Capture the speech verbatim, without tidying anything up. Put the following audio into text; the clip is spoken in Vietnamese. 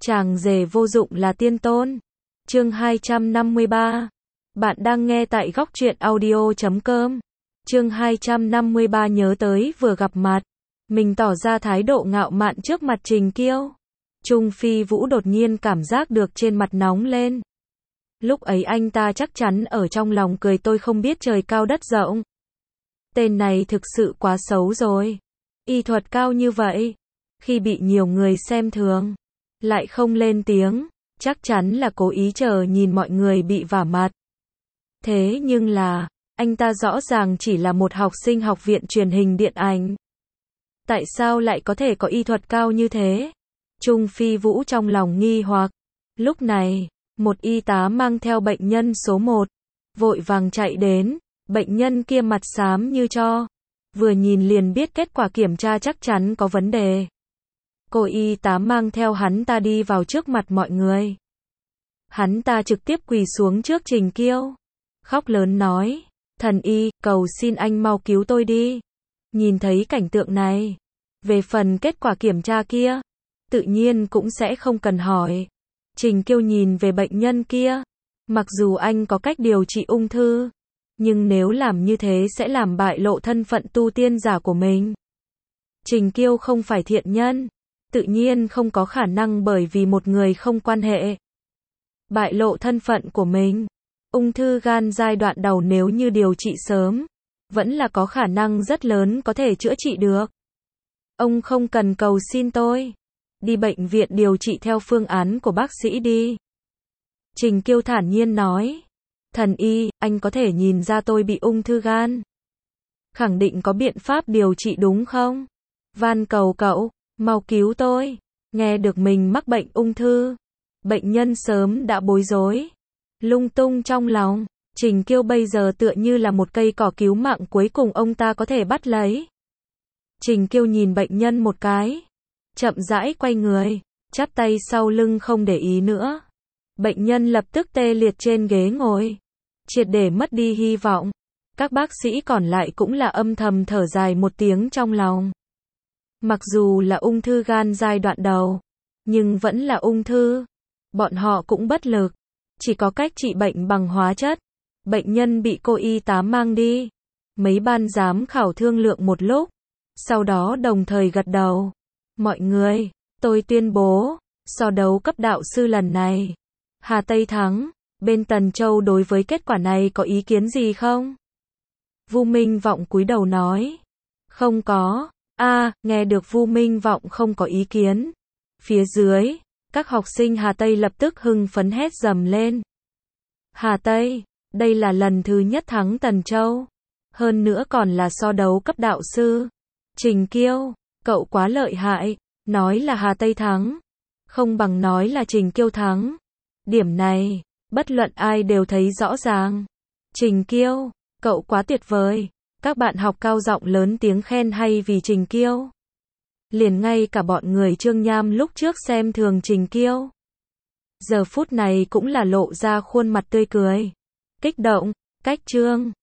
Chàng rể vô dụng là tiên tôn. Chương hai trăm năm mươi ba. Bạn đang nghe tại góc truyện audio chấm com. Chương hai trăm năm mươi ba nhớ tới vừa gặp mặt, mình tỏ ra thái độ ngạo mạn trước mặt Trình Kiêu. Trung Phi Vũ đột nhiên cảm giác được trên mặt nóng lên. Lúc ấy anh ta chắc chắn ở trong lòng cười tôi không biết trời cao đất rộng. Tên này thực sự quá xấu rồi. Y thuật cao như vậy, khi bị nhiều người xem thường, lại không lên tiếng, chắc chắn là cố ý chờ nhìn mọi người bị vả mặt. Thế nhưng là, anh ta rõ ràng chỉ là một học sinh học viện truyền hình điện ảnh. Tại sao lại có thể có y thuật cao như thế? Trung Phi Vũ trong lòng nghi hoặc. Lúc này, một y tá mang theo bệnh nhân số một, vội vàng chạy đến, bệnh nhân kia mặt xám như tro. Vừa nhìn liền biết kết quả kiểm tra chắc chắn có vấn đề. Cô y tá mang theo hắn ta đi vào trước mặt mọi người. Hắn ta trực tiếp quỳ xuống trước Trình Kiêu, khóc lớn nói, thần y, cầu xin anh mau cứu tôi đi. Nhìn thấy cảnh tượng này, về phần kết quả kiểm tra kia, tự nhiên cũng sẽ không cần hỏi. Trình Kiêu nhìn về bệnh nhân kia, mặc dù anh có cách điều trị ung thư, nhưng nếu làm như thế sẽ làm bại lộ thân phận tu tiên giả của mình. Trình Kiêu không phải thiện nhân, tự nhiên không có khả năng bởi vì một người không quan hệ bại lộ thân phận của mình. Ung thư gan giai đoạn đầu nếu như điều trị sớm, vẫn là có khả năng rất lớn có thể chữa trị được. Ông không cần cầu xin tôi, đi bệnh viện điều trị theo phương án của bác sĩ đi. Trình Kiêu thản nhiên nói, thần y, anh có thể nhìn ra tôi bị ung thư gan. Khẳng định có biện pháp điều trị đúng không? Van cầu cậu, mau cứu tôi. Nghe được mình mắc bệnh ung thư, bệnh nhân sớm đã bối rối, lung tung trong lòng. Trình Kiêu bây giờ tựa như là một cây cỏ cứu mạng cuối cùng ông ta có thể bắt lấy. Trình Kiêu nhìn bệnh nhân một cái, chậm rãi quay người, chắp tay sau lưng không để ý nữa. Bệnh nhân lập tức tê liệt trên ghế ngồi, triệt để mất đi hy vọng. Các bác sĩ còn lại cũng là âm thầm thở dài một tiếng trong lòng. Mặc dù là ung thư gan giai đoạn đầu, nhưng vẫn là ung thư. Bọn họ cũng bất lực, chỉ có cách trị bệnh bằng hóa chất. Bệnh nhân bị cô y tá mang đi. Mấy ban giám khảo thương lượng một lúc, sau đó đồng thời gật đầu. Mọi người, tôi tuyên bố, so đấu cấp đạo sư lần này, Hà Tây thắng. Bên Tần Châu đối với kết quả này có ý kiến gì không? Vu Minh Vọng cúi đầu nói, không có. A, à, nghe được Vu Minh Vọng không có ý kiến. Phía dưới, các học sinh Hà Tây lập tức hưng phấn hét dầm lên. Hà Tây, đây là lần thứ nhất thắng Tần Châu. Hơn nữa còn là so đấu cấp đạo sư. Trình Kiêu, cậu quá lợi hại. Nói là Hà Tây thắng, không bằng nói là Trình Kiêu thắng. Điểm này, bất luận ai đều thấy rõ ràng. Trình Kiêu, cậu quá tuyệt vời. Các bạn học cao giọng lớn tiếng khen hay vì Trình Kiêu. Liền ngay cả bọn người Trương Nham lúc trước xem thường Trình Kiêu, giờ phút này cũng là lộ ra khuôn mặt tươi cười, kích động. Cách Trương